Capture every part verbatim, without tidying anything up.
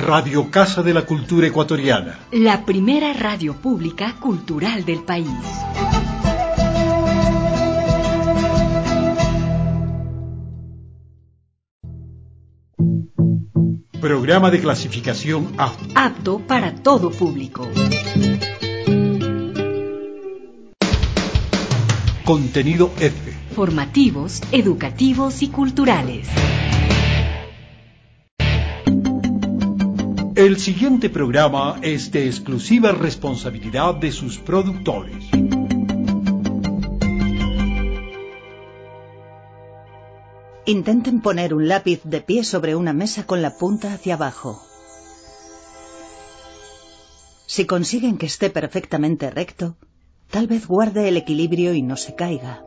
Radio Casa de la Cultura Ecuatoriana. La primera radio pública cultural del país. Programa de clasificación A. Apto para todo público. Contenido F. Formativos, educativos y culturales. El siguiente programa es de exclusiva responsabilidad de sus productores. Intenten poner un lápiz de pie sobre una mesa con la punta hacia abajo. Si consiguen que esté perfectamente recto, tal vez guarde el equilibrio y no se caiga.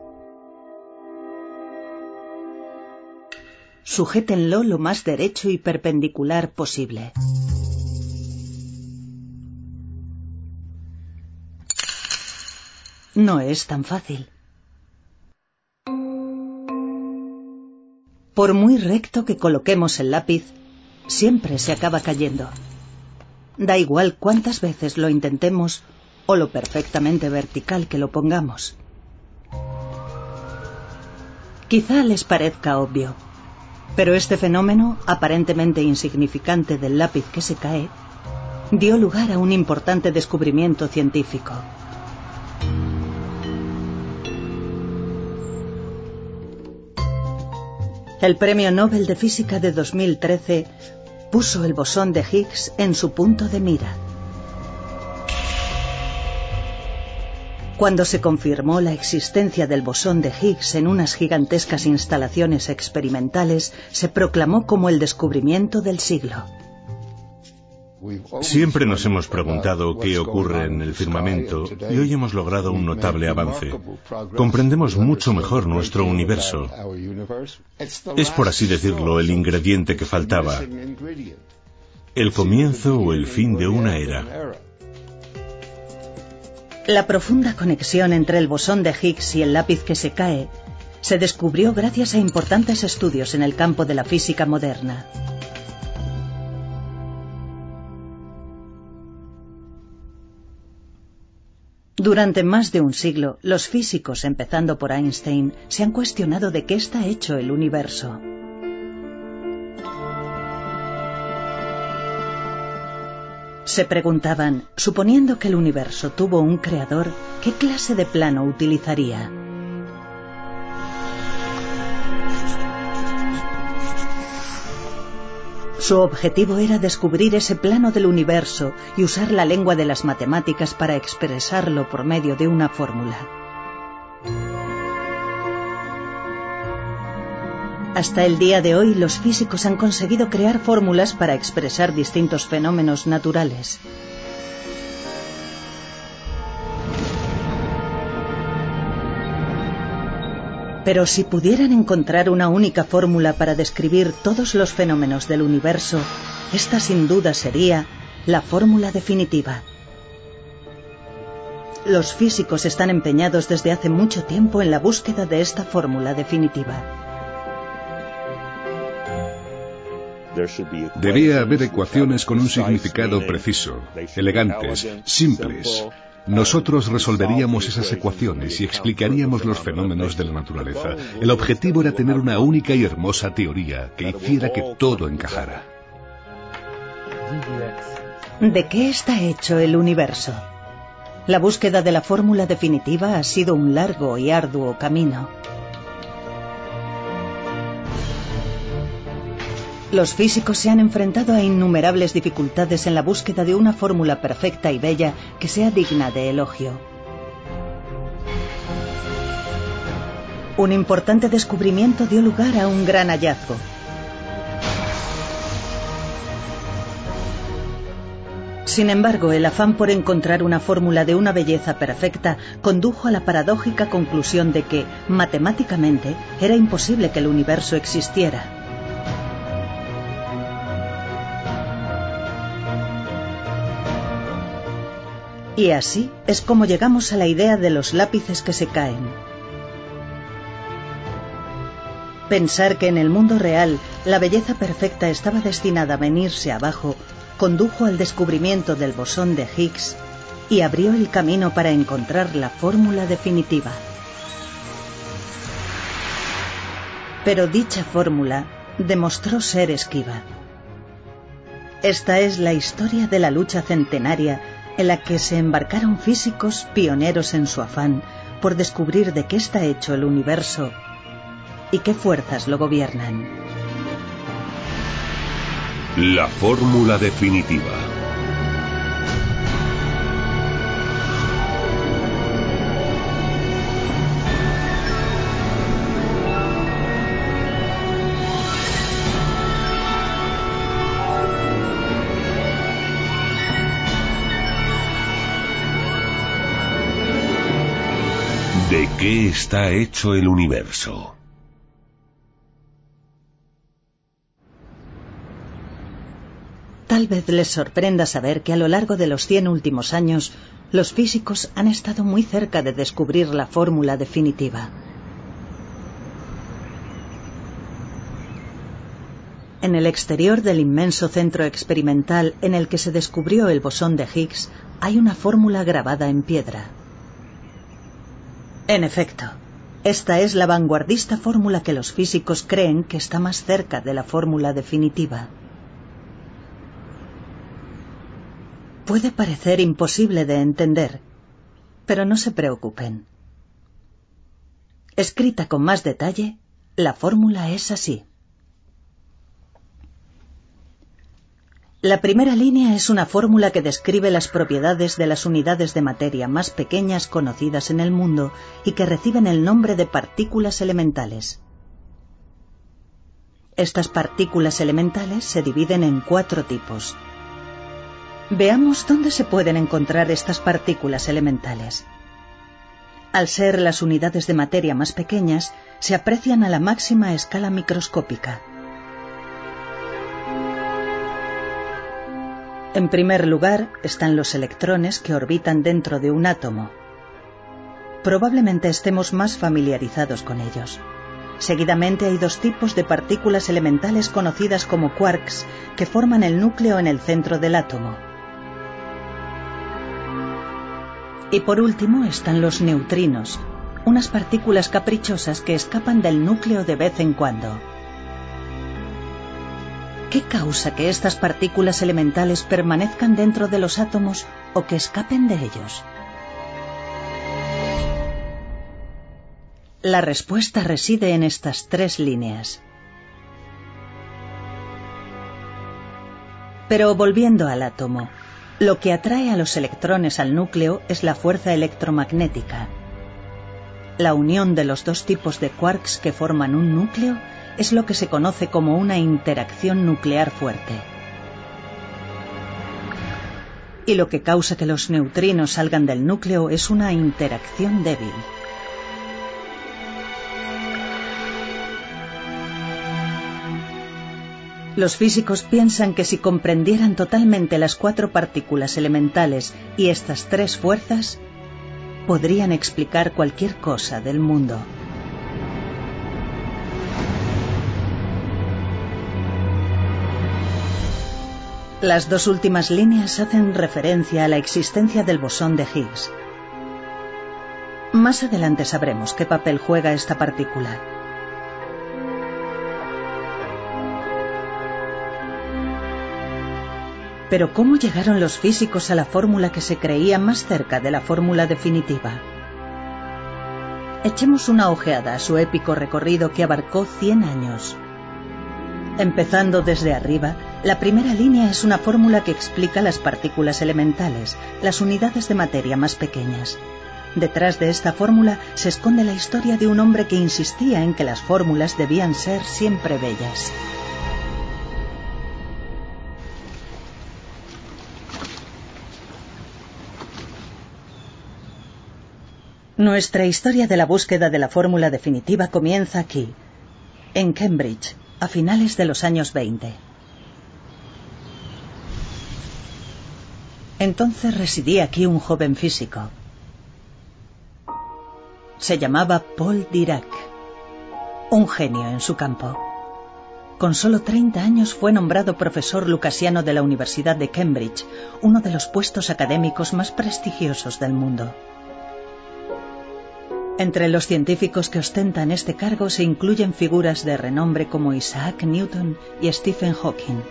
Sujétenlo lo más derecho y perpendicular posible. No es tan fácil. Por muy recto que coloquemos el lápiz, siempre se acaba cayendo. Da igual cuántas veces lo intentemos o lo perfectamente vertical que lo pongamos. Quizá les parezca obvio, pero este fenómeno, aparentemente insignificante del lápiz que se cae, dio lugar a un importante descubrimiento científico. El Premio Nobel de Física de dos mil trece puso el bosón de Higgs en su punto de mira. Cuando se confirmó la existencia del bosón de Higgs en unas gigantescas instalaciones experimentales, se proclamó como el descubrimiento del siglo. Siempre nos hemos preguntado qué ocurre en el firmamento y hoy hemos logrado un notable avance. Comprendemos mucho mejor nuestro universo. Es, por así decirlo, el ingrediente que faltaba. El comienzo o el fin de una era. La profunda conexión entre el bosón de Higgs y el lápiz que se cae se descubrió gracias a importantes estudios en el campo de la física moderna. Durante más de un siglo, los físicos, empezando por Einstein, se han cuestionado de qué está hecho el universo. Se preguntaban, suponiendo que el universo tuvo un creador, ¿qué clase de plano utilizaría? Su objetivo era descubrir ese plano del universo y usar la lengua de las matemáticas para expresarlo por medio de una fórmula. Hasta el día de hoy, los físicos han conseguido crear fórmulas para expresar distintos fenómenos naturales. Pero si pudieran encontrar una única fórmula para describir todos los fenómenos del universo, esta sin duda sería la fórmula definitiva. Los físicos están empeñados desde hace mucho tiempo en la búsqueda de esta fórmula definitiva. Debía haber ecuaciones con un significado preciso, elegantes, simples. Nosotros resolveríamos esas ecuaciones y explicaríamos los fenómenos de la naturaleza. El objetivo era tener una única y hermosa teoría que hiciera que todo encajara. ¿De qué está hecho el universo? La búsqueda de la fórmula definitiva ha sido un largo y arduo camino. Los físicos se han enfrentado a innumerables dificultades en la búsqueda de una fórmula perfecta y bella que sea digna de elogio. Un importante descubrimiento dio lugar a un gran hallazgo. Sin embargo, el afán por encontrar una fórmula de una belleza perfecta condujo a la paradójica conclusión de que, matemáticamente, era imposible que el universo existiera. Y así es como llegamos a la idea de los lápices que se caen. Pensar que en el mundo real la belleza perfecta estaba destinada a venirse abajo condujo al descubrimiento del bosón de Higgs y abrió el camino para encontrar la fórmula definitiva. Pero dicha fórmula demostró ser esquiva. Esta es la historia de la lucha centenaria en la que se embarcaron físicos pioneros en su afán por descubrir de qué está hecho el universo y qué fuerzas lo gobiernan. La fórmula definitiva. ¿De qué está hecho el universo? Tal vez les sorprenda saber que a lo largo de los cien últimos años, los físicos han estado muy cerca de descubrir la fórmula definitiva. En el exterior del inmenso centro experimental en el que se descubrió el bosón de Higgs, hay una fórmula grabada en piedra. En efecto, esta es la vanguardista fórmula que los físicos creen que está más cerca de la fórmula definitiva. Puede parecer imposible de entender, pero no se preocupen. Escrita con más detalle, la fórmula es así. La primera línea es una fórmula que describe las propiedades de las unidades de materia más pequeñas conocidas en el mundo y que reciben el nombre de partículas elementales. Estas partículas elementales se dividen en cuatro tipos. Veamos dónde se pueden encontrar estas partículas elementales. Al ser las unidades de materia más pequeñas, se aprecian a la máxima escala microscópica. En primer lugar, están los electrones que orbitan dentro de un átomo. Probablemente estemos más familiarizados con ellos. Seguidamente hay dos tipos de partículas elementales conocidas como quarks, que forman el núcleo en el centro del átomo. Y por último están los neutrinos, unas partículas caprichosas que escapan del núcleo de vez en cuando. ¿Qué causa que estas partículas elementales permanezcan dentro de los átomos o que escapen de ellos? La respuesta reside en estas tres líneas. Pero volviendo al átomo, lo que atrae a los electrones al núcleo es la fuerza electromagnética. La unión de los dos tipos de quarks que forman un núcleo es lo que se conoce como una interacción nuclear fuerte. Y lo que causa que los neutrinos salgan del núcleo es una interacción débil. Los físicos piensan que si comprendieran totalmente las cuatro partículas elementales y estas tres fuerzas, podrían explicar cualquier cosa del mundo. Las dos últimas líneas hacen referencia a la existencia del bosón de Higgs. Más adelante sabremos qué papel juega esta partícula. Pero ¿cómo llegaron los físicos a la fórmula que se creía más cerca de la fórmula definitiva? Echemos una ojeada a su épico recorrido que abarcó cien años. Empezando desde arriba, la primera línea es una fórmula que explica las partículas elementales, las unidades de materia más pequeñas. Detrás de esta fórmula se esconde la historia de un hombre que insistía en que las fórmulas debían ser siempre bellas. Nuestra historia de la búsqueda de la fórmula definitiva comienza aquí, en Cambridge, a finales de los años veinte. Entonces residía aquí un joven físico. Se llamaba Paul Dirac, un genio en su campo. Con solo treinta años fue nombrado profesor lucasiano de la Universidad de Cambridge, uno de los puestos académicos más prestigiosos del mundo. Entre los científicos que ostentan este cargo se incluyen figuras de renombre como Isaac Newton y Stephen Hawking.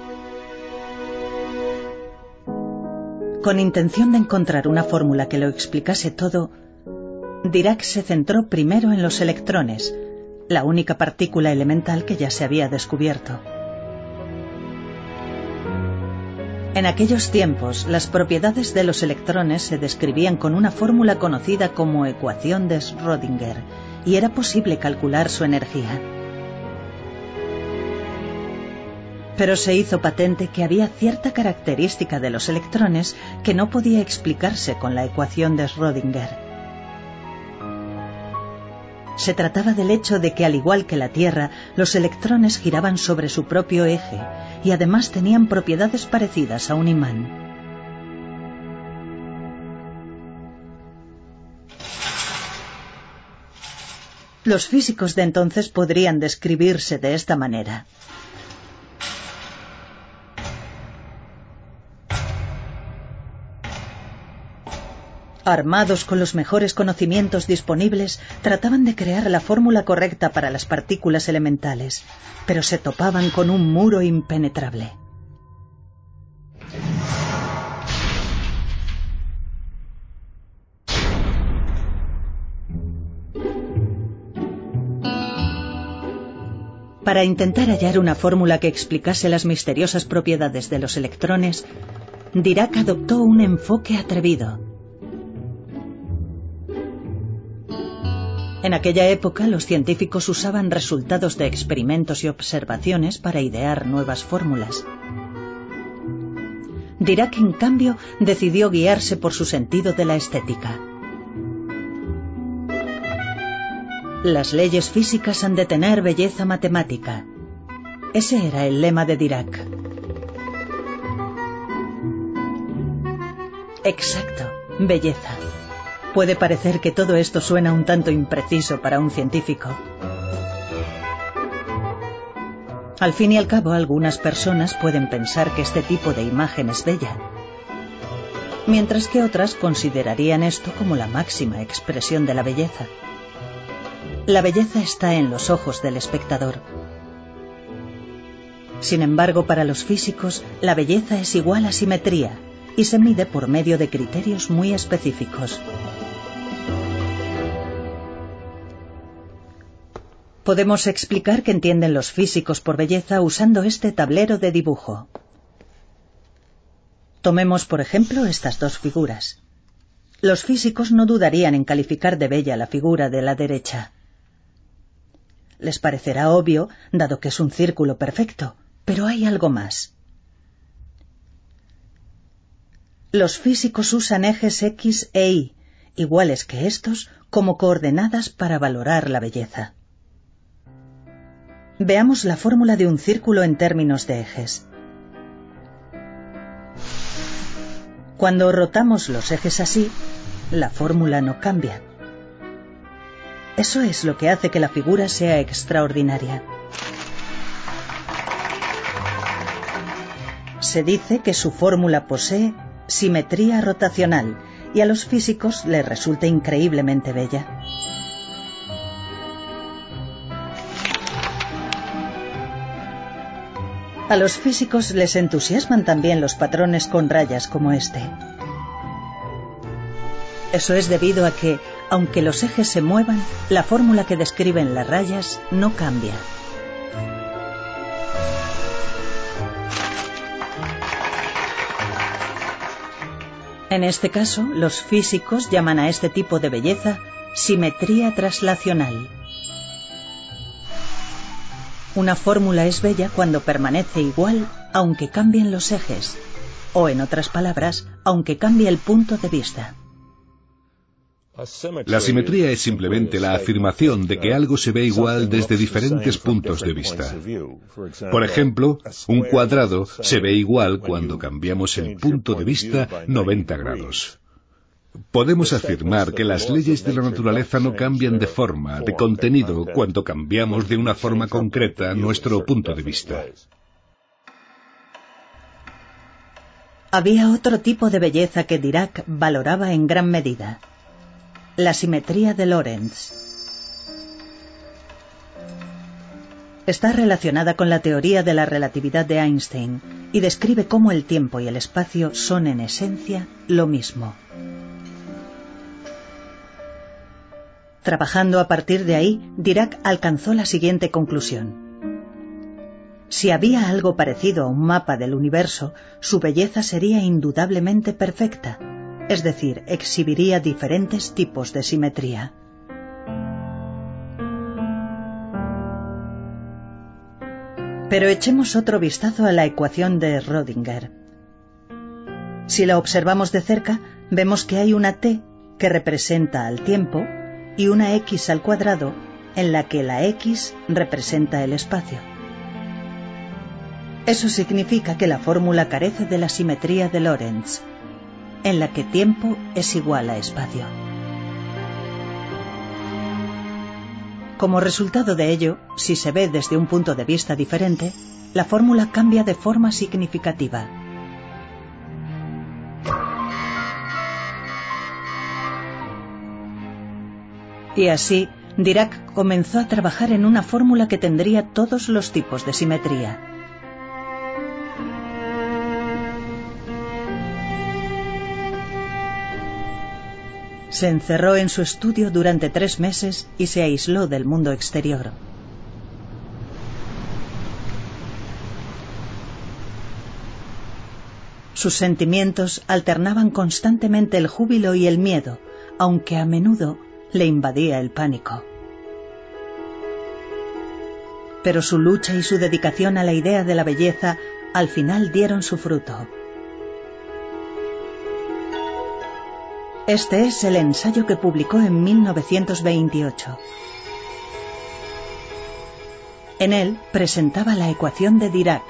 Con intención de encontrar una fórmula que lo explicase todo, Dirac se centró primero en los electrones, la única partícula elemental que ya se había descubierto. En aquellos tiempos, las propiedades de los electrones se describían con una fórmula conocida como ecuación de Schrödinger, y era posible calcular su energía. Pero se hizo patente que había cierta característica de los electrones que no podía explicarse con la ecuación de Schrödinger. Se trataba del hecho de que, al igual que la Tierra, los electrones giraban sobre su propio eje y además tenían propiedades parecidas a un imán. Los físicos de entonces podrían describirse de esta manera. Armados con los mejores conocimientos disponibles, trataban de crear la fórmula correcta para las partículas elementales, pero se topaban con un muro impenetrable. Para intentar hallar una fórmula que explicase las misteriosas propiedades de los electrones, Dirac adoptó un enfoque atrevido. En aquella época, los científicos usaban resultados de experimentos y observaciones para idear nuevas fórmulas. Dirac, en cambio, decidió guiarse por su sentido de la estética. Las leyes físicas han de tener belleza matemática. Ese era el lema de Dirac. Exacto, belleza. Puede parecer que todo esto suena un tanto impreciso para un científico. Al fin y al cabo, algunas personas pueden pensar que este tipo de imagen es bella, mientras que otras considerarían esto como la máxima expresión de la belleza. La belleza está en los ojos del espectador. Sin embargo, para los físicos, la belleza es igual a simetría y se mide por medio de criterios muy específicos. Podemos explicar qué entienden los físicos por belleza usando este tablero de dibujo. Tomemos, por ejemplo, estas dos figuras. Los físicos no dudarían en calificar de bella la figura de la derecha. Les parecerá obvio, dado que es un círculo perfecto, pero hay algo más. Los físicos usan ejes X e Y, iguales que estos, como coordenadas para valorar la belleza. Veamos la fórmula de un círculo en términos de ejes. Cuando rotamos los ejes así, la fórmula no cambia. Eso es lo que hace que la figura sea extraordinaria. Se dice que su fórmula posee simetría rotacional y a los físicos les resulta increíblemente bella. A los físicos les entusiasman también los patrones con rayas como este. Eso es debido a que, aunque los ejes se muevan, la fórmula que describen las rayas no cambia. En este caso, los físicos llaman a este tipo de belleza simetría traslacional. Una fórmula es bella cuando permanece igual aunque cambien los ejes, o en otras palabras, aunque cambie el punto de vista. La simetría es simplemente la afirmación de que algo se ve igual desde diferentes puntos de vista. Por ejemplo, un cuadrado se ve igual cuando cambiamos el punto de vista noventa grados. Podemos afirmar que las leyes de la naturaleza no cambian de forma, de contenido, cuando cambiamos de una forma concreta nuestro punto de vista. Había otro tipo de belleza que Dirac valoraba en gran medida: la simetría de Lorentz. Está relacionada con la teoría de la relatividad de Einstein y describe cómo el tiempo y el espacio son en esencia lo mismo. Trabajando a partir de ahí, Dirac alcanzó la siguiente conclusión: si había algo parecido a un mapa del universo, su belleza sería indudablemente perfecta, es decir, exhibiría diferentes tipos de simetría. Pero echemos otro vistazo a la ecuación de Rödinger. Si la observamos de cerca, vemos que hay una t que representa al tiempo y una x al cuadrado en la que la x representa el espacio. Eso significa que la fórmula carece de la simetría de Lorentz, en la que tiempo es igual a espacio. Como resultado de ello, si se ve desde un punto de vista diferente, la fórmula cambia de forma significativa. Y así, Dirac comenzó a trabajar en una fórmula que tendría todos los tipos de simetría. Se encerró en su estudio durante tres meses y se aisló del mundo exterior. Sus sentimientos alternaban constantemente el júbilo y el miedo, aunque a menudo le invadía el pánico. Pero su lucha y su dedicación a la idea de la belleza al final dieron su fruto. Este es el ensayo que publicó en mil novecientos veintiocho. En él presentaba la ecuación de Dirac.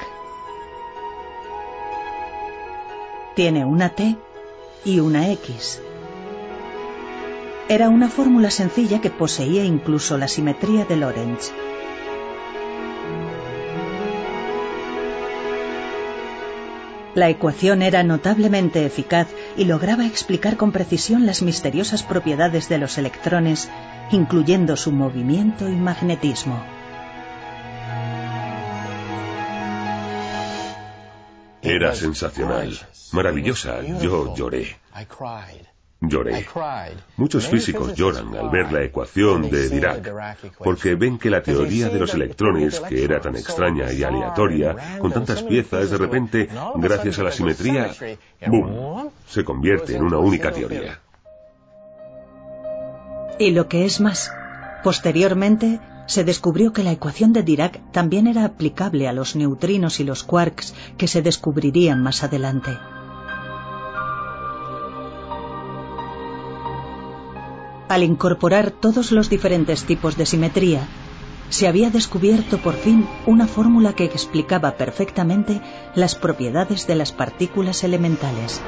Tiene una t y una x. Era una fórmula sencilla que poseía incluso la simetría de Lorentz. La ecuación era notablemente eficaz y lograba explicar con precisión las misteriosas propiedades de los electrones, incluyendo su movimiento y magnetismo. Era sensacional, maravillosa. Yo lloré. Lloré. Muchos físicos lloran al ver la ecuación de Dirac, porque ven que la teoría de los electrones, que era tan extraña y aleatoria, con tantas piezas, de repente, gracias a la simetría, ¡boom!, se convierte en una única teoría. Y lo que es más, posteriormente se descubrió que la ecuación de Dirac también era aplicable a los neutrinos y los quarks que se descubrirían más adelante. Al incorporar todos los diferentes tipos de simetría, se había descubierto por fin una fórmula que explicaba perfectamente las propiedades de las partículas elementales.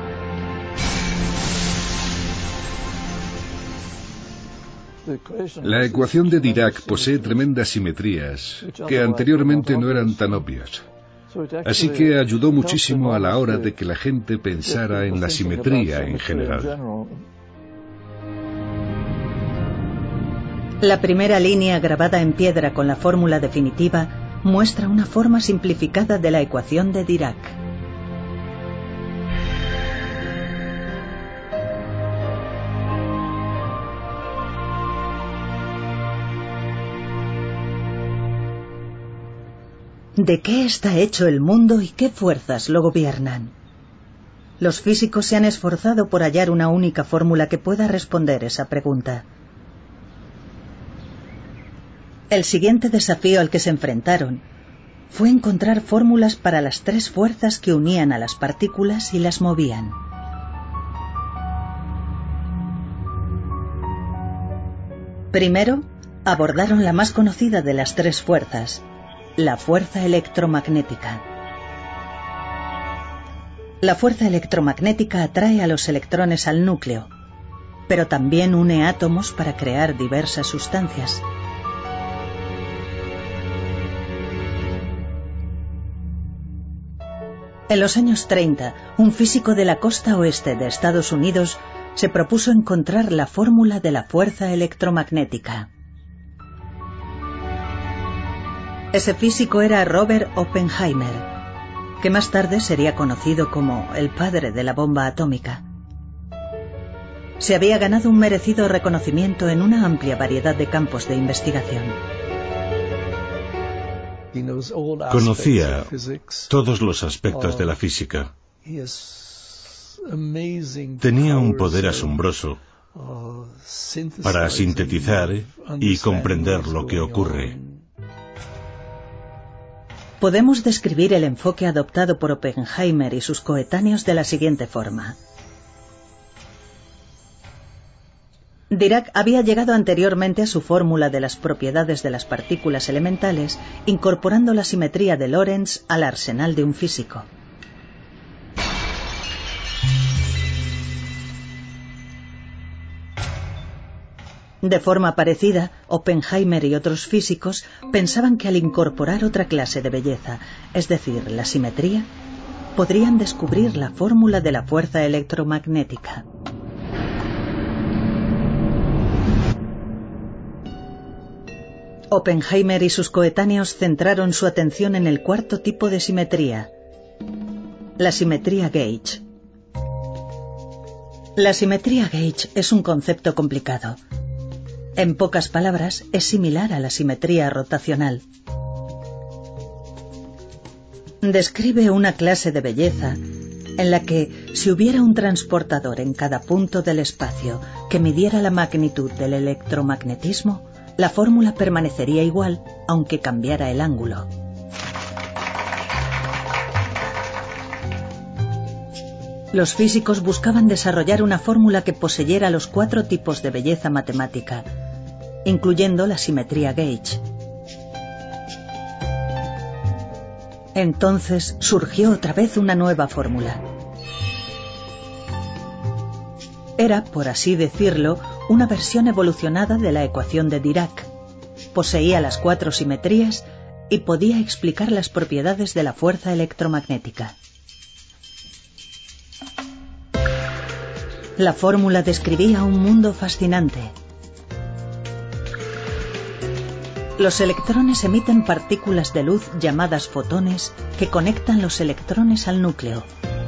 La ecuación de Dirac posee tremendas simetrías que anteriormente no eran tan obvias. Así que ayudó muchísimo a la hora de que la gente pensara en la simetría en general. La primera línea grabada en piedra con la fórmula definitiva muestra una forma simplificada de la ecuación de Dirac. ¿De qué está hecho el mundo y qué fuerzas lo gobiernan? Los físicos se han esforzado por hallar una única fórmula que pueda responder esa pregunta. El siguiente desafío al que se enfrentaron fue encontrar fórmulas para las tres fuerzas que unían a las partículas y las movían. Primero, abordaron la más conocida de las tres fuerzas, la fuerza electromagnética. La fuerza electromagnética atrae a los electrones al núcleo, pero también une átomos para crear diversas sustancias. En los años treinta, un físico de la costa oeste de Estados Unidos se propuso encontrar la fórmula de la fuerza electromagnética. Ese físico era Robert Oppenheimer, que más tarde sería conocido como el padre de la bomba atómica. Se había ganado un merecido reconocimiento en una amplia variedad de campos de investigación. Conocía todos los aspectos de la física. Tenía un poder asombroso para sintetizar y comprender lo que ocurre. Podemos describir el enfoque adoptado por Oppenheimer y sus coetáneos de la siguiente forma. Dirac había llegado anteriormente a su fórmula de las propiedades de las partículas elementales, incorporando la simetría de Lorentz al arsenal de un físico. De forma parecida, Oppenheimer y otros físicos pensaban que al incorporar otra clase de belleza, es decir, la simetría, podrían descubrir la fórmula de la fuerza electromagnética. Oppenheimer y sus coetáneos centraron su atención en el cuarto tipo de simetría, la simetría gauge. La simetría gauge es un concepto complicado. En pocas palabras, es similar a la simetría rotacional. Describe una clase de belleza en la que, si hubiera un transportador en cada punto del espacio que midiera la magnitud del electromagnetismo, la fórmula permanecería igual, aunque cambiara el ángulo. Los físicos buscaban desarrollar una fórmula que poseyera los cuatro tipos de belleza matemática, incluyendo la simetría gauge. Entonces surgió otra vez una nueva fórmula. Era, por así decirlo, una versión evolucionada de la ecuación de Dirac. Poseía las cuatro simetrías y podía explicar las propiedades de la fuerza electromagnética. La fórmula describía un mundo fascinante. Los electrones emiten partículas de luz llamadas fotones que conectan los electrones al núcleo.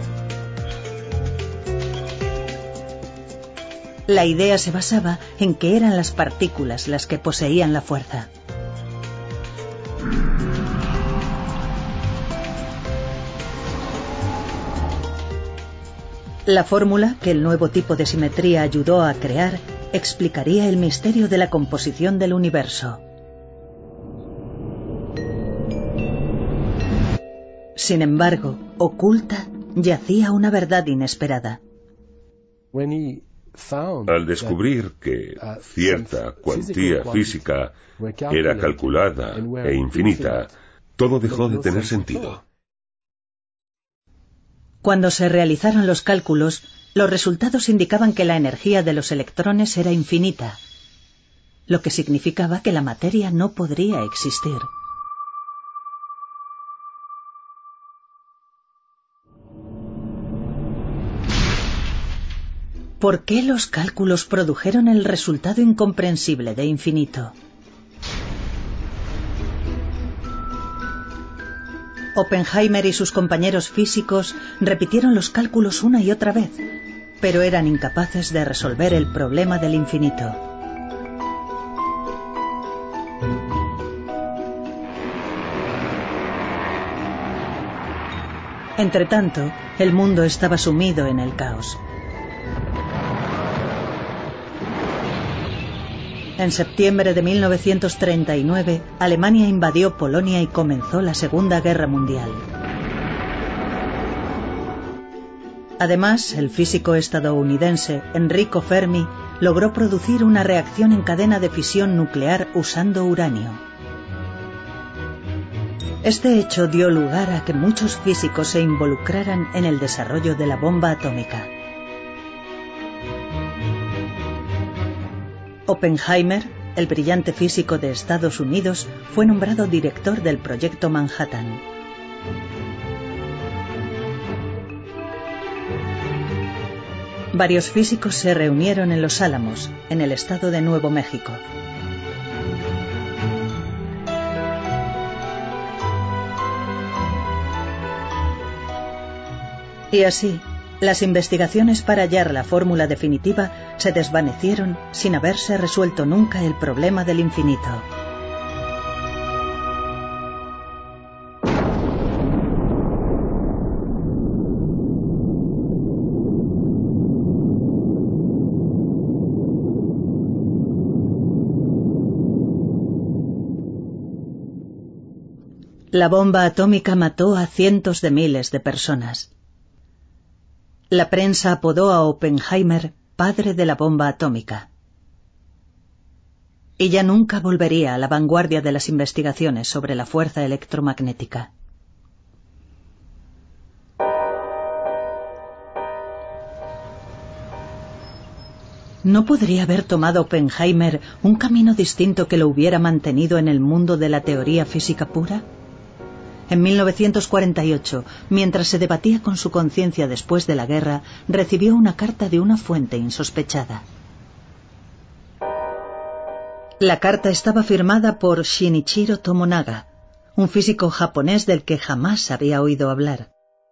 La idea se basaba en que eran las partículas las que poseían la fuerza. La fórmula que el nuevo tipo de simetría ayudó a crear explicaría el misterio de la composición del universo. Sin embargo, oculta yacía una verdad inesperada. Al descubrir que cierta cuantía física era calculada e infinita, todo dejó de tener sentido. Cuando se realizaron los cálculos, los resultados indicaban que la energía de los electrones era infinita, lo que significaba que la materia no podría existir. ¿Por qué los cálculos produjeron el resultado incomprensible de infinito? Oppenheimer y sus compañeros físicos repitieron los cálculos una y otra vez, pero eran incapaces de resolver el problema del infinito. Entretanto, el mundo estaba sumido en el caos. En septiembre de mil novecientos treinta y nueve, Alemania invadió Polonia y comenzó la Segunda Guerra Mundial. Además, el físico estadounidense Enrico Fermi logró producir una reacción en cadena de fisión nuclear usando uranio. Este hecho dio lugar a que muchos físicos se involucraran en el desarrollo de la bomba atómica. Oppenheimer, el brillante físico de Estados Unidos, fue nombrado director del Proyecto Manhattan. Varios físicos se reunieron en Los Álamos, en el estado de Nuevo México. Y así, las investigaciones para hallar la fórmula definitiva se desvanecieron sin haberse resuelto nunca el problema del infinito. La bomba atómica mató a cientos de miles de personas. La prensa apodó a Oppenheimer padre de la bomba atómica. Y ya nunca volvería a la vanguardia de las investigaciones sobre la fuerza electromagnética. ¿No podría haber tomado Oppenheimer un camino distinto que lo hubiera mantenido en el mundo de la teoría física pura? En mil novecientos cuarenta y ocho, mientras se debatía con su conciencia después de la guerra, recibió una carta de una fuente insospechada. La carta estaba firmada por Shinichiro Tomonaga, un físico japonés del que jamás había oído hablar.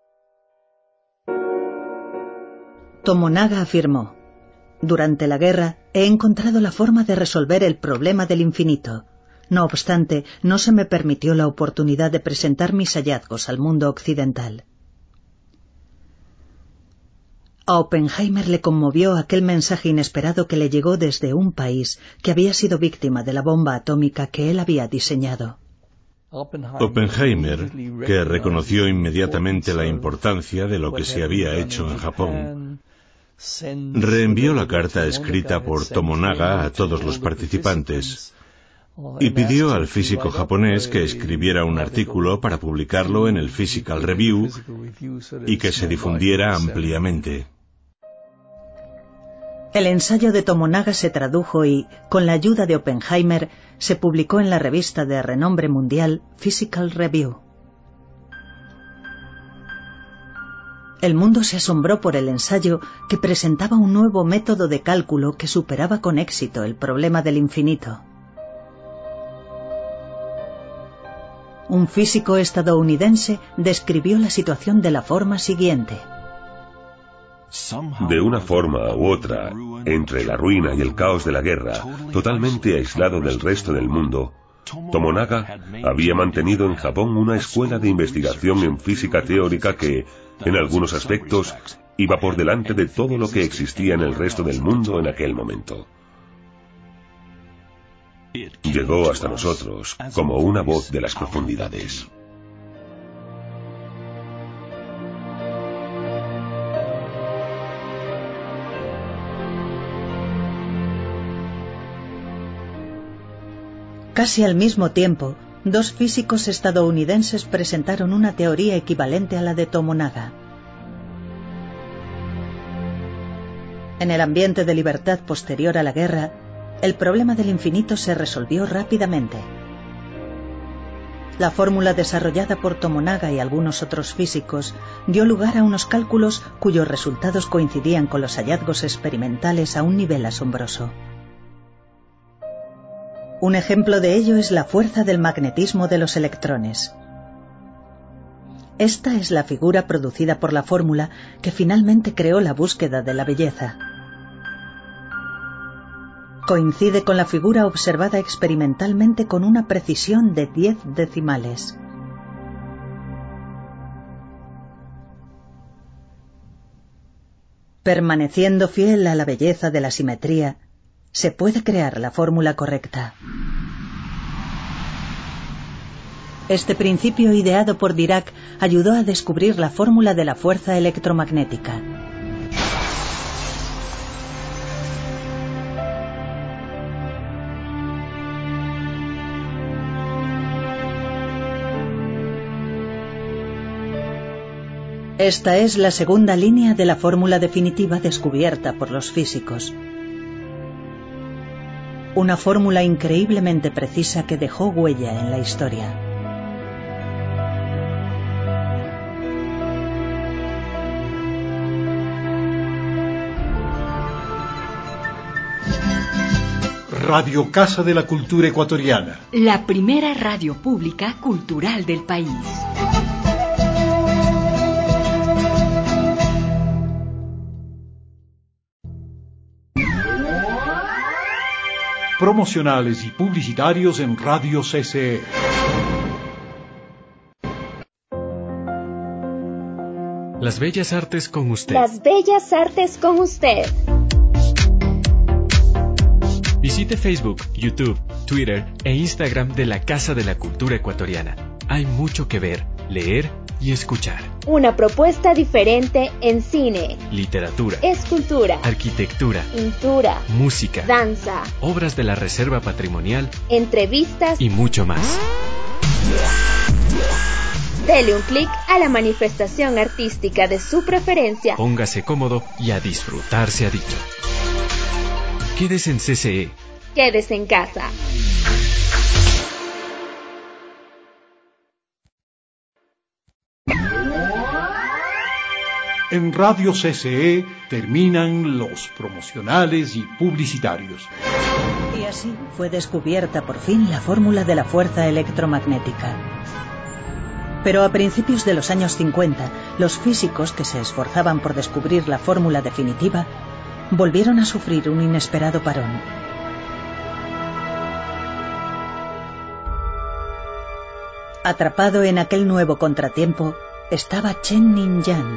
Tomonaga afirmó: «Durante la guerra he encontrado la forma de resolver el problema del infinito. No obstante, no se me permitió la oportunidad de presentar mis hallazgos al mundo occidental». A Oppenheimer le conmovió aquel mensaje inesperado que le llegó desde un país que había sido víctima de la bomba atómica que él había diseñado. Oppenheimer, que reconoció inmediatamente la importancia de lo que se había hecho en Japón, reenvió la carta escrita por Tomonaga a todos los participantes y pidió al físico japonés que escribiera un artículo para publicarlo en el Physical Review y que se difundiera ampliamente. El ensayo de Tomonaga se tradujo y, con la ayuda de Oppenheimer, se publicó en la revista de renombre mundial Physical Review. El mundo se asombró por el ensayo, que presentaba un nuevo método de cálculo que superaba con éxito el problema del infinito. Un físico estadounidense describió la situación de la forma siguiente: de una forma u otra, entre la ruina y el caos de la guerra, totalmente aislado del resto del mundo, Tomonaga había mantenido en Japón una escuela de investigación en física teórica que, en algunos aspectos, iba por delante de todo lo que existía en el resto del mundo en aquel momento. Llegó hasta nosotros como una voz de las profundidades. Casi al mismo tiempo, dos físicos estadounidenses presentaron una teoría equivalente a la de Tomonaga. En el ambiente de libertad posterior a la guerra, el problema del infinito se resolvió rápidamente. La fórmula desarrollada por Tomonaga y algunos otros físicos dio lugar a unos cálculos cuyos resultados coincidían con los hallazgos experimentales a un nivel asombroso. Un ejemplo de ello es la fuerza del magnetismo de los electrones. Esta es la figura producida por la fórmula que finalmente creó la búsqueda de la belleza. Coincide con la figura observada experimentalmente con una precisión de diez decimales. Permaneciendo fiel a la belleza de la simetría, se puede crear la fórmula correcta. Este principio ideado por Dirac ayudó a descubrir la fórmula de la fuerza electromagnética. Esta es la segunda línea de la fórmula definitiva descubierta por los físicos. Una fórmula increíblemente precisa que dejó huella en la historia. Radio Casa de la Cultura Ecuatoriana. La primera radio pública cultural del país. Promocionales y publicitarios en Radio C C E. Las Bellas Artes con usted. Las Bellas Artes con usted. Visite Facebook, YouTube, Twitter e Instagram de la Casa de la Cultura Ecuatoriana. Hay mucho que ver, leer y escuchar. Una propuesta diferente en cine, literatura, escultura, arquitectura, pintura, música, danza, obras de la Reserva Patrimonial, entrevistas y mucho más. Dele un clic a la manifestación artística de su preferencia. Póngase cómodo y a disfrutar se ha dicho. Quédese en C C E. Quédese en casa. En Radio C C E terminan los promocionales y publicitarios. Y así fue descubierta por fin la fórmula de la fuerza electromagnética. Pero a principios de los años cincuenta, los físicos que se esforzaban por descubrir la fórmula definitiva volvieron a sufrir un inesperado parón. Atrapado en aquel nuevo contratiempo estaba Chen Ning-yang.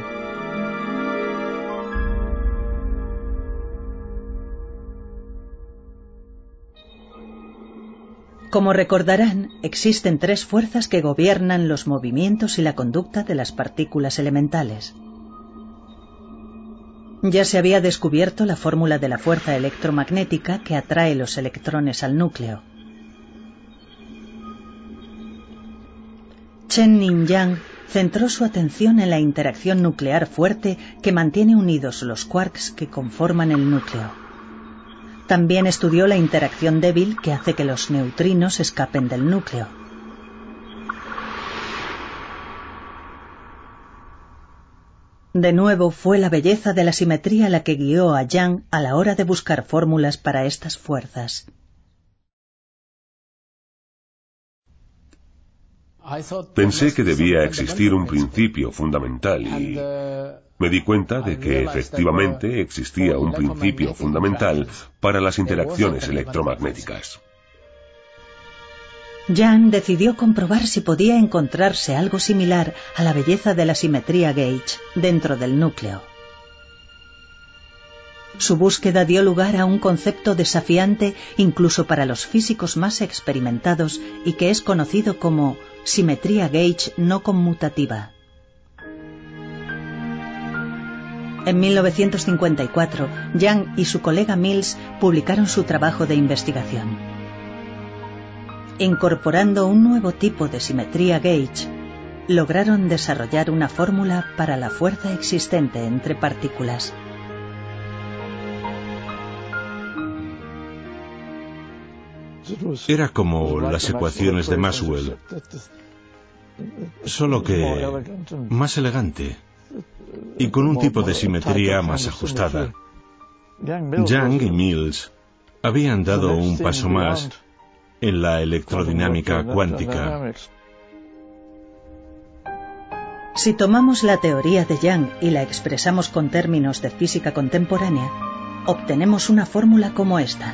Como recordarán, existen tres fuerzas que gobiernan los movimientos y la conducta de las partículas elementales. Ya se había descubierto la fórmula de la fuerza electromagnética que atrae los electrones al núcleo. Chen Ning-yang centró su atención en la interacción nuclear fuerte que mantiene unidos los quarks que conforman el núcleo. También estudió la interacción débil que hace que los neutrinos escapen del núcleo. De nuevo fue la belleza de la simetría la que guió a Yang a la hora de buscar fórmulas para estas fuerzas. Pensé que debía existir un principio fundamental y me di cuenta de que efectivamente existía un principio fundamental para las interacciones electromagnéticas. Yang decidió comprobar si podía encontrarse algo similar a la belleza de la simetría gauge dentro del núcleo. Su búsqueda dio lugar a un concepto desafiante incluso para los físicos más experimentados y que es conocido como simetría gauge no conmutativa. En mil novecientos cincuenta y cuatro, Yang y su colega Mills publicaron su trabajo de investigación. Incorporando un nuevo tipo de simetría gauge, lograron desarrollar una fórmula para la fuerza existente entre partículas. Era como las ecuaciones de Maxwell, solo que más elegante y con un tipo de simetría más ajustada. Yang y Mills habían dado un paso más en la electrodinámica cuántica. Si tomamos la teoría de Yang y la expresamos con términos de física contemporánea, obtenemos una fórmula como esta.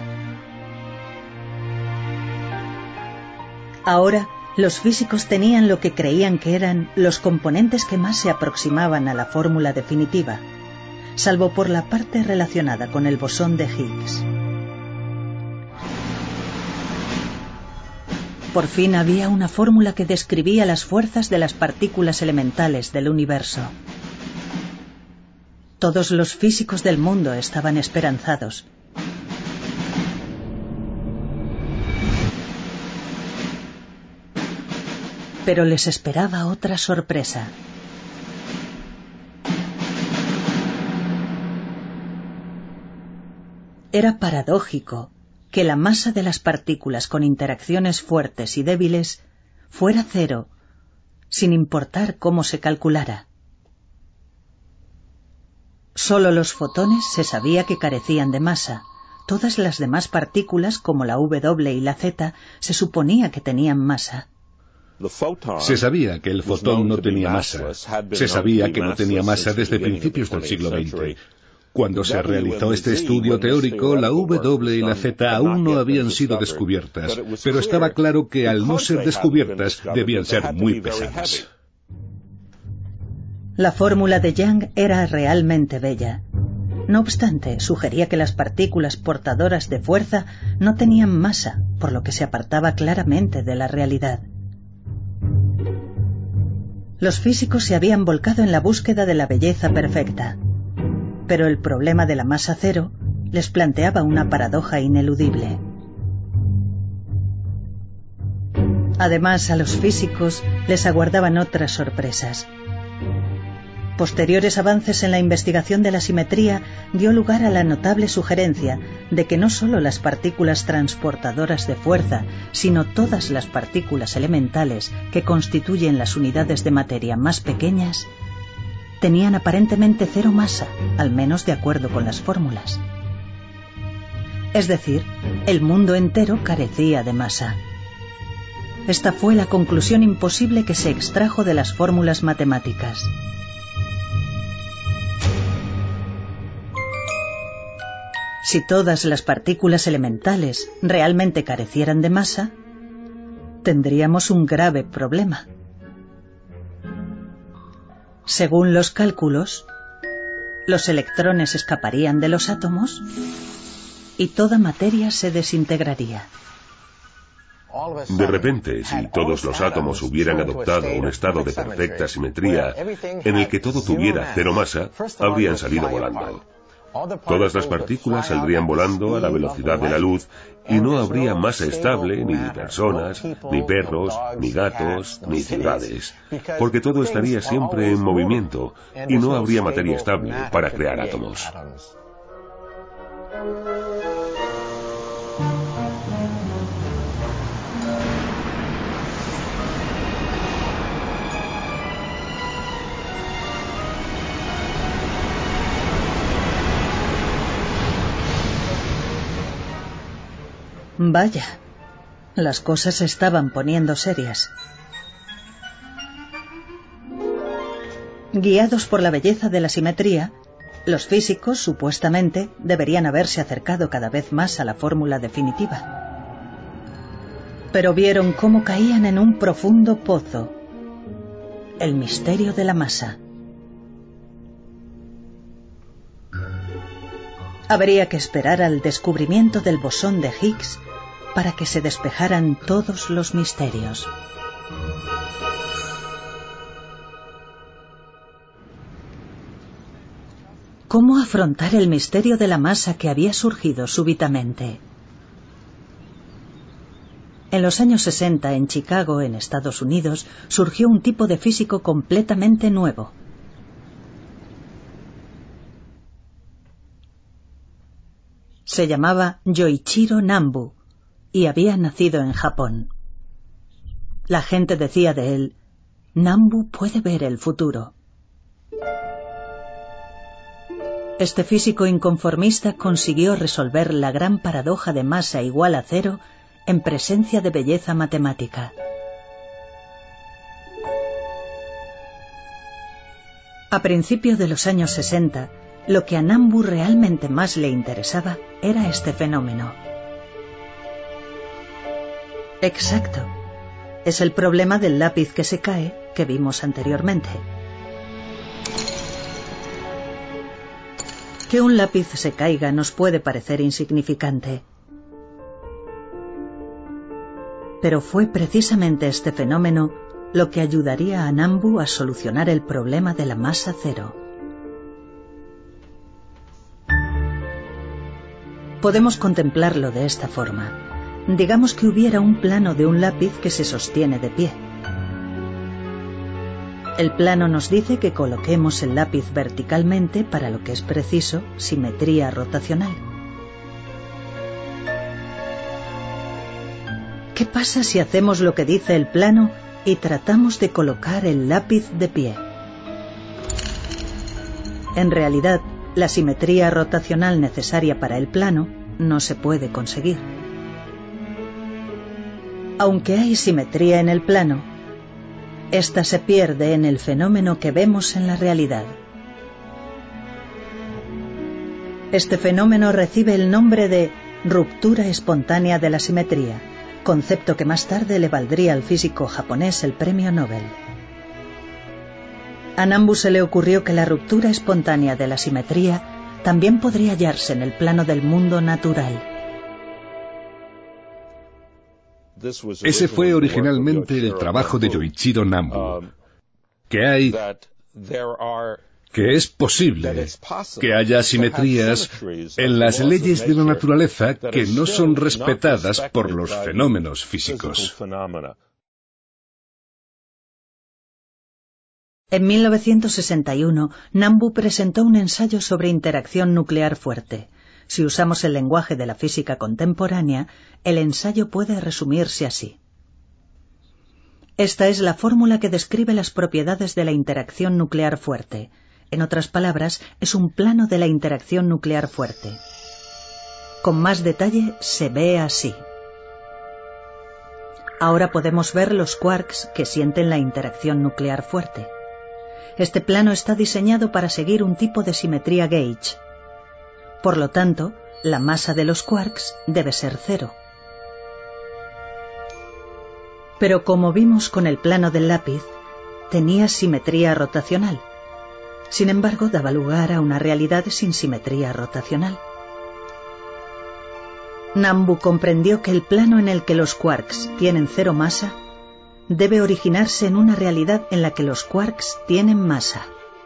Ahora, los físicos tenían lo que creían que eran los componentes que más se aproximaban a la fórmula definitiva, salvo por la parte relacionada con el bosón de Higgs. Por fin había una fórmula que describía las fuerzas de las partículas elementales del universo. Todos los físicos del mundo estaban esperanzados. Pero les esperaba otra sorpresa. Era paradójico que la masa de las partículas con interacciones fuertes y débiles fuera cero, sin importar cómo se calculara. Solo los fotones se sabía que carecían de masa. Todas las demás partículas, como la W y la Z, se suponía que tenían masa. Se sabía que el fotón no tenía masa. Se sabía que no tenía masa desde principios del siglo veinte. Cuando se realizó este estudio teórico, la W y la Z aún no habían sido descubiertas, pero estaba claro que al no ser descubiertas debían ser muy pesadas. La fórmula de Young era realmente bella. No obstante, sugería que las partículas portadoras de fuerza no tenían masa, por lo que se apartaba claramente de la realidad. Los físicos se habían volcado en la búsqueda de la belleza perfecta, pero el problema de la masa cero les planteaba una paradoja ineludible. Además, a los físicos les aguardaban otras sorpresas. Posteriores avances en la investigación de la simetría dio lugar a la notable sugerencia de que no solo las partículas transportadoras de fuerza, sino todas las partículas elementales que constituyen las unidades de materia más pequeñas, tenían aparentemente cero masa, al menos de acuerdo con las fórmulas. Es decir, el mundo entero carecía de masa. Esta fue la conclusión imposible que se extrajo de las fórmulas matemáticas. Si todas las partículas elementales realmente carecieran de masa, tendríamos un grave problema. Según los cálculos, los electrones escaparían de los átomos y toda materia se desintegraría. De repente, si todos los átomos hubieran adoptado un estado de perfecta simetría en el que todo tuviera cero masa, habrían salido volando. Todas las partículas saldrían volando a la velocidad de la luz y no habría masa estable ni personas, ni perros, ni gatos, ni ciudades, porque todo estaría siempre en movimiento y no habría materia estable para crear átomos. Vaya, las cosas se estaban poniendo serias. Guiados por la belleza de la simetría, los físicos, supuestamente, deberían haberse acercado cada vez más a la fórmula definitiva. Pero vieron cómo caían en un profundo pozo: el misterio de la masa. Habría que esperar al descubrimiento del bosón de Higgs para que se despejaran todos los misterios. ¿Cómo afrontar el misterio de la masa que había surgido súbitamente? En los años sesenta, en Chicago, en Estados Unidos, surgió un tipo de físico completamente nuevo. Se llamaba Yoichiro Nambu y había nacido en Japón. La gente decía de él: Nambu puede ver el futuro. Este físico inconformista consiguió resolver la gran paradoja de masa igual a cero en presencia de belleza matemática. A principios de los años sesenta, lo que a Nambu realmente más le interesaba era este fenómeno. Exacto. Es el problema del lápiz que se cae que vimos anteriormente. Que un lápiz se caiga nos puede parecer insignificante. Pero fue precisamente este fenómeno lo que ayudaría a Nambu a solucionar el problema de la masa cero. Podemos contemplarlo de esta forma. Digamos que hubiera un plano de un lápiz que se sostiene de pie. El plano nos dice que coloquemos el lápiz verticalmente para lo que es preciso simetría rotacional. ¿Qué pasa si hacemos lo que dice el plano y tratamos de colocar el lápiz de pie? En realidad, la simetría rotacional necesaria para el plano no se puede conseguir. Aunque hay simetría en el plano, esta se pierde en el fenómeno que vemos en la realidad. Este fenómeno recibe el nombre de ruptura espontánea de la simetría, concepto que más tarde le valdría al físico japonés el premio Nobel. A Nambu se le ocurrió que la ruptura espontánea de la simetría también podría hallarse en el plano del mundo natural. Ese fue originalmente el trabajo de Yoichiro Nambu, que hay, que es posible que haya asimetrías en las leyes de la naturaleza que no son respetadas por los fenómenos físicos. En mil novecientos sesenta y uno, Nambu presentó un ensayo sobre interacción nuclear fuerte. Si usamos el lenguaje de la física contemporánea, el ensayo puede resumirse así. Esta es la fórmula que describe las propiedades de la interacción nuclear fuerte. En otras palabras, es un plano de la interacción nuclear fuerte. Con más detalle, se ve así. Ahora podemos ver los quarks que sienten la interacción nuclear fuerte. Este plano está diseñado para seguir un tipo de simetría gauge. Por lo tanto, la masa de los quarks debe ser cero. Pero como vimos con el plano del lápiz, tenía simetría rotacional. Sin embargo, daba lugar a una realidad sin simetría rotacional. Nambu comprendió que el plano en el que los quarks tienen cero masa debe originarse en una realidad en la que los quarks tienen masa.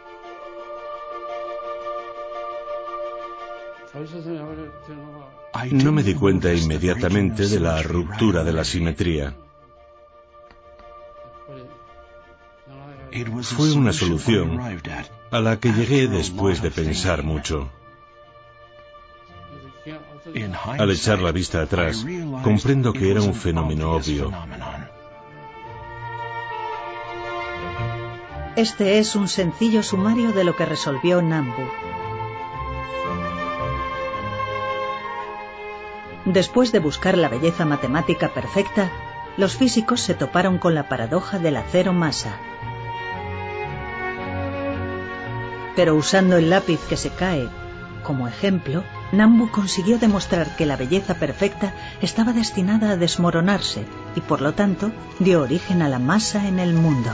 No me di cuenta inmediatamente de la ruptura de la simetría. Fue una solución a la que llegué después de pensar mucho. Al echar la vista atrás, comprendo que era un fenómeno obvio. Este es un sencillo sumario de lo que resolvió Nambu. Después de buscar la belleza matemática perfecta, los físicos se toparon con la paradoja de la cero masa. Pero usando el lápiz que se cae como ejemplo, Nambu consiguió demostrar que la belleza perfecta estaba destinada a desmoronarse y, por lo tanto, dio origen a la masa en el mundo.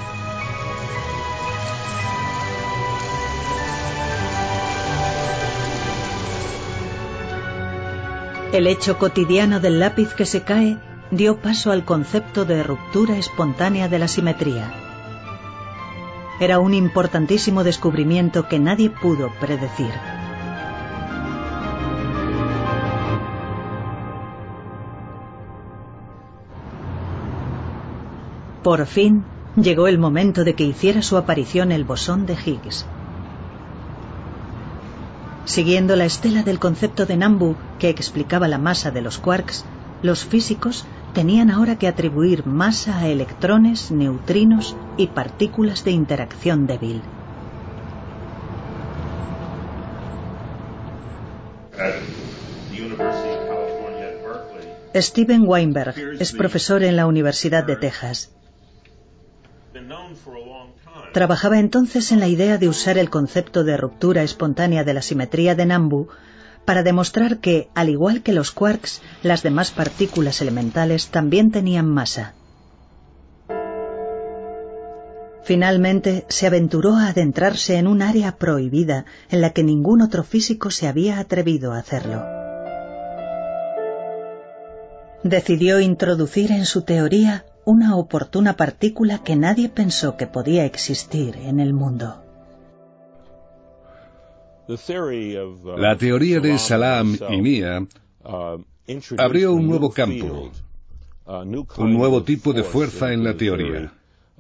El hecho cotidiano del lápiz que se cae dio paso al concepto de ruptura espontánea de la simetría. Era un importantísimo descubrimiento que nadie pudo predecir. Por fin, llegó el momento de que hiciera su aparición el bosón de Higgs. Siguiendo la estela del concepto de Nambu que explicaba la masa de los quarks, los físicos tenían ahora que atribuir masa a electrones, neutrinos y partículas de interacción débil. Steven Weinberg es profesor en la Universidad de Texas. Trabajaba entonces en la idea de usar el concepto de ruptura espontánea de la simetría de Nambu para demostrar que, al igual que los quarks, las demás partículas elementales también tenían masa. Finalmente, se aventuró a adentrarse en un área prohibida en la que ningún otro físico se había atrevido a hacerlo. Decidió introducir en su teoría una oportuna partícula que nadie pensó que podía existir en el mundo. La teoría de Salam y mía abrió un nuevo campo, un nuevo tipo de fuerza en la teoría.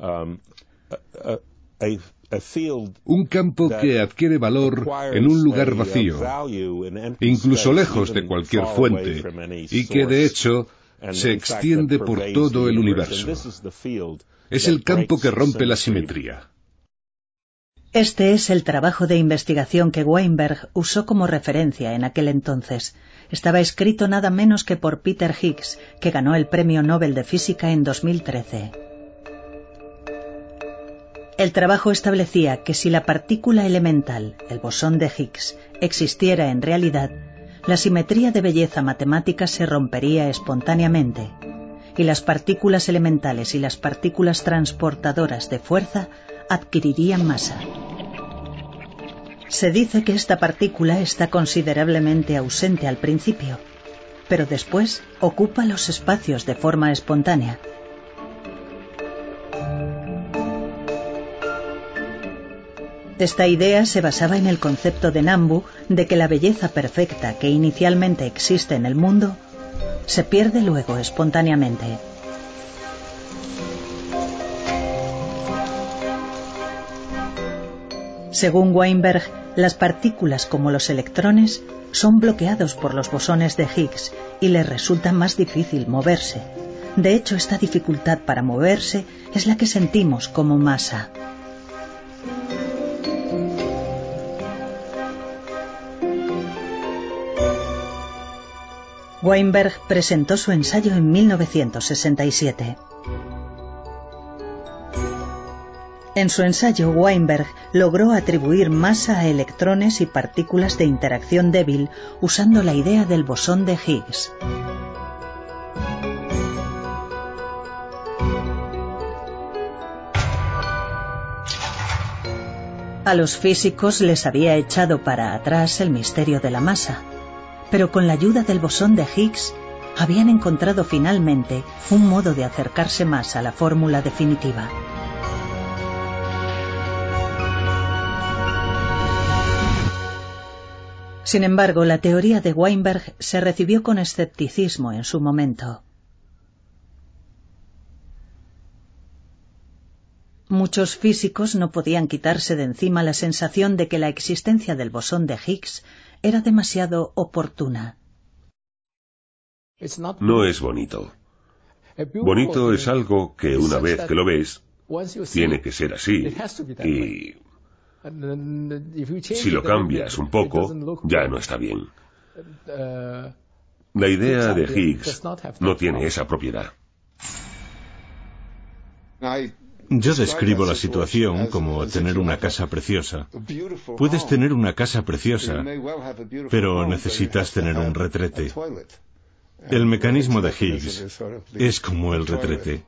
Un campo que adquiere valor en un lugar vacío, incluso lejos de cualquier fuente, y que de hecho se extiende por todo el universo. Es el campo que rompe la simetría. Este es el trabajo de investigación que Weinberg usó como referencia en aquel entonces. Estaba escrito nada menos que por Peter Higgs, que ganó el Premio Nobel de Física en dos mil trece. El trabajo establecía que si la partícula elemental, el bosón de Higgs, existiera en realidad, la simetría de belleza matemática se rompería espontáneamente, y las partículas elementales y las partículas transportadoras de fuerza adquirirían masa. Se dice que esta partícula está considerablemente ausente al principio, pero después ocupa los espacios de forma espontánea. Esta idea se basaba en el concepto de Nambu de que la belleza perfecta que inicialmente existe en el mundo se pierde luego espontáneamente. Según Weinberg, las partículas como los electrones son bloqueados por los bosones de Higgs y les resulta más difícil moverse. De hecho, esta dificultad para moverse es la que sentimos como masa. Weinberg presentó su ensayo en mil novecientos sesenta y siete. En su ensayo, Weinberg logró atribuir masa a electrones y partículas de interacción débil usando la idea del bosón de Higgs. A los físicos les había echado para atrás el misterio de la masa, pero con la ayuda del bosón de Higgs habían encontrado finalmente un modo de acercarse más a la fórmula definitiva. Sin embargo, la teoría de Weinberg se recibió con escepticismo en su momento. Muchos físicos no podían quitarse de encima la sensación de que la existencia del bosón de Higgs era demasiado oportuna. No es bonito. Bonito es algo que una vez que lo ves, tiene que ser así. Y si lo cambias un poco, ya no está bien. La idea de Higgs no tiene esa propiedad. Yo describo la situación como tener una casa preciosa. Puedes tener una casa preciosa, pero necesitas tener un retrete. El mecanismo de Higgs es como el retrete.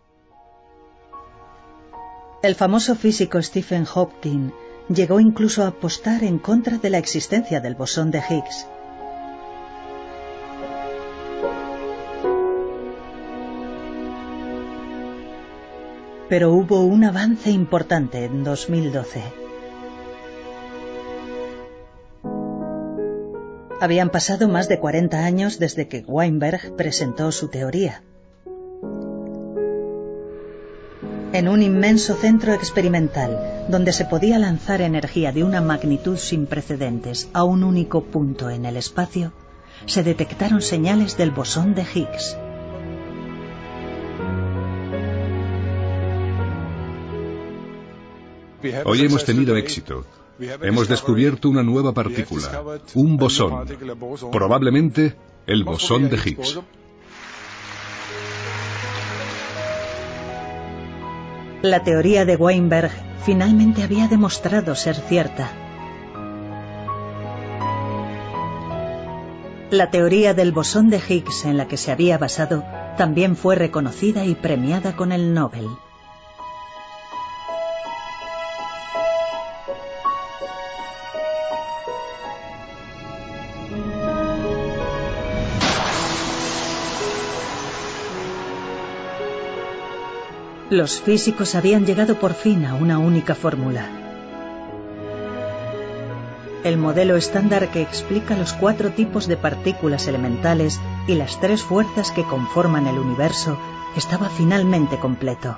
El famoso físico Stephen Hawking llegó incluso a apostar en contra de la existencia del bosón de Higgs. Pero hubo un avance importante en dos mil doce. Habían pasado más de cuarenta años desde que Weinberg presentó su teoría. En un inmenso centro experimental, donde se podía lanzar energía de una magnitud sin precedentes a un único punto en el espacio, se detectaron señales del bosón de Higgs. Hoy hemos tenido éxito. Hemos descubierto una nueva partícula, un bosón, probablemente el bosón de Higgs. La teoría de Weinberg finalmente había demostrado ser cierta. La teoría del bosón de Higgs en la que se había basado también fue reconocida y premiada con el Nobel. Los físicos habían llegado por fin a una única fórmula. El modelo estándar que explica los cuatro tipos de partículas elementales y las tres fuerzas que conforman el universo estaba finalmente completo.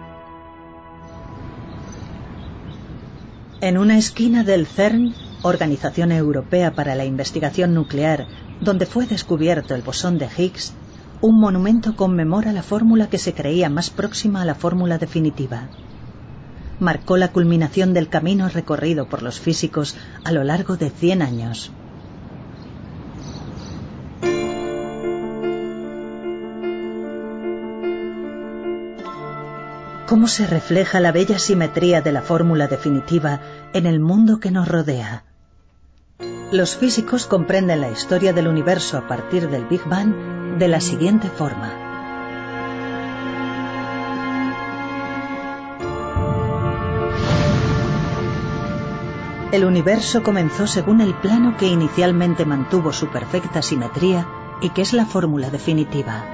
En una esquina del CERN, Organización Europea para la Investigación Nuclear, donde fue descubierto el bosón de Higgs, un monumento conmemora la fórmula que se creía más próxima a la fórmula definitiva. Marcó la culminación del camino recorrido por los físicos a lo largo de cien años. ¿Cómo se refleja la bella simetría de la fórmula definitiva en el mundo que nos rodea? Los físicos comprenden la historia del universo a partir del Big Bang de la siguiente forma. El universo comenzó según el plano que inicialmente mantuvo su perfecta simetría y que es la fórmula definitiva.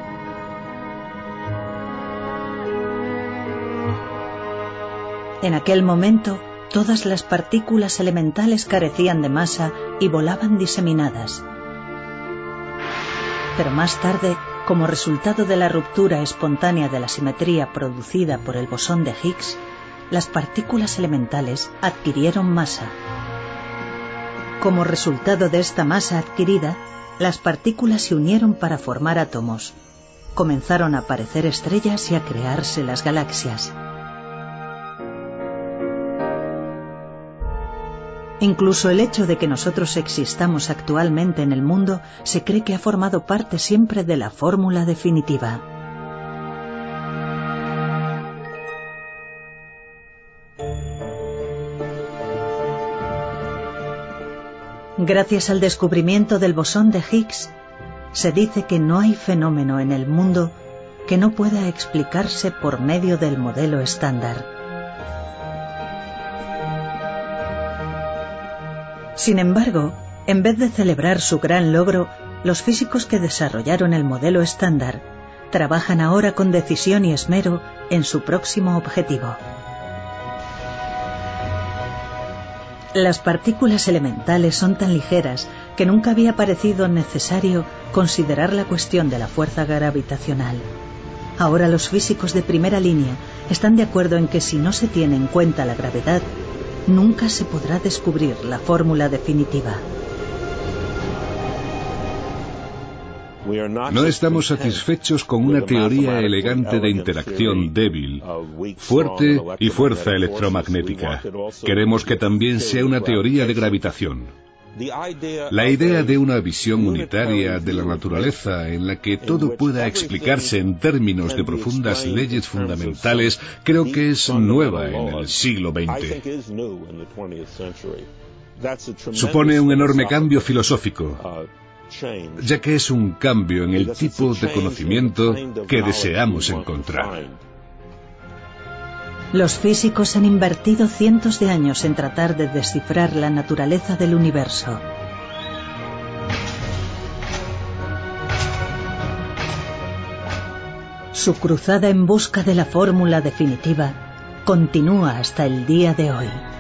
En aquel momento, todas las partículas elementales carecían de masa y volaban diseminadas. Pero más tarde, como resultado de la ruptura espontánea de la simetría producida por el bosón de Higgs, las partículas elementales adquirieron masa. Como resultado de esta masa adquirida, las partículas se unieron para formar átomos. Comenzaron a aparecer estrellas y a crearse las galaxias. Incluso el hecho de que nosotros existamos actualmente en el mundo se cree que ha formado parte siempre de la fórmula definitiva. Gracias al descubrimiento del bosón de Higgs, se dice que no hay fenómeno en el mundo que no pueda explicarse por medio del modelo estándar. Sin embargo, en vez de celebrar su gran logro, los físicos que desarrollaron el modelo estándar trabajan ahora con decisión y esmero en su próximo objetivo. Las partículas elementales son tan ligeras que nunca había parecido necesario considerar la cuestión de la fuerza gravitacional. Ahora los físicos de primera línea están de acuerdo en que si no se tiene en cuenta la gravedad, nunca se podrá descubrir la fórmula definitiva. No estamos satisfechos con una teoría elegante de interacción débil, fuerte y fuerza electromagnética. Queremos que también sea una teoría de gravitación. La idea de una visión unitaria de la naturaleza en la que todo pueda explicarse en términos de profundas leyes fundamentales creo que es nueva en el siglo veinte. Supone un enorme cambio filosófico, ya que es un cambio en el tipo de conocimiento que deseamos encontrar. Los físicos han invertido cientos de años en tratar de descifrar la naturaleza del universo. Su cruzada en busca de la fórmula definitiva continúa hasta el día de hoy.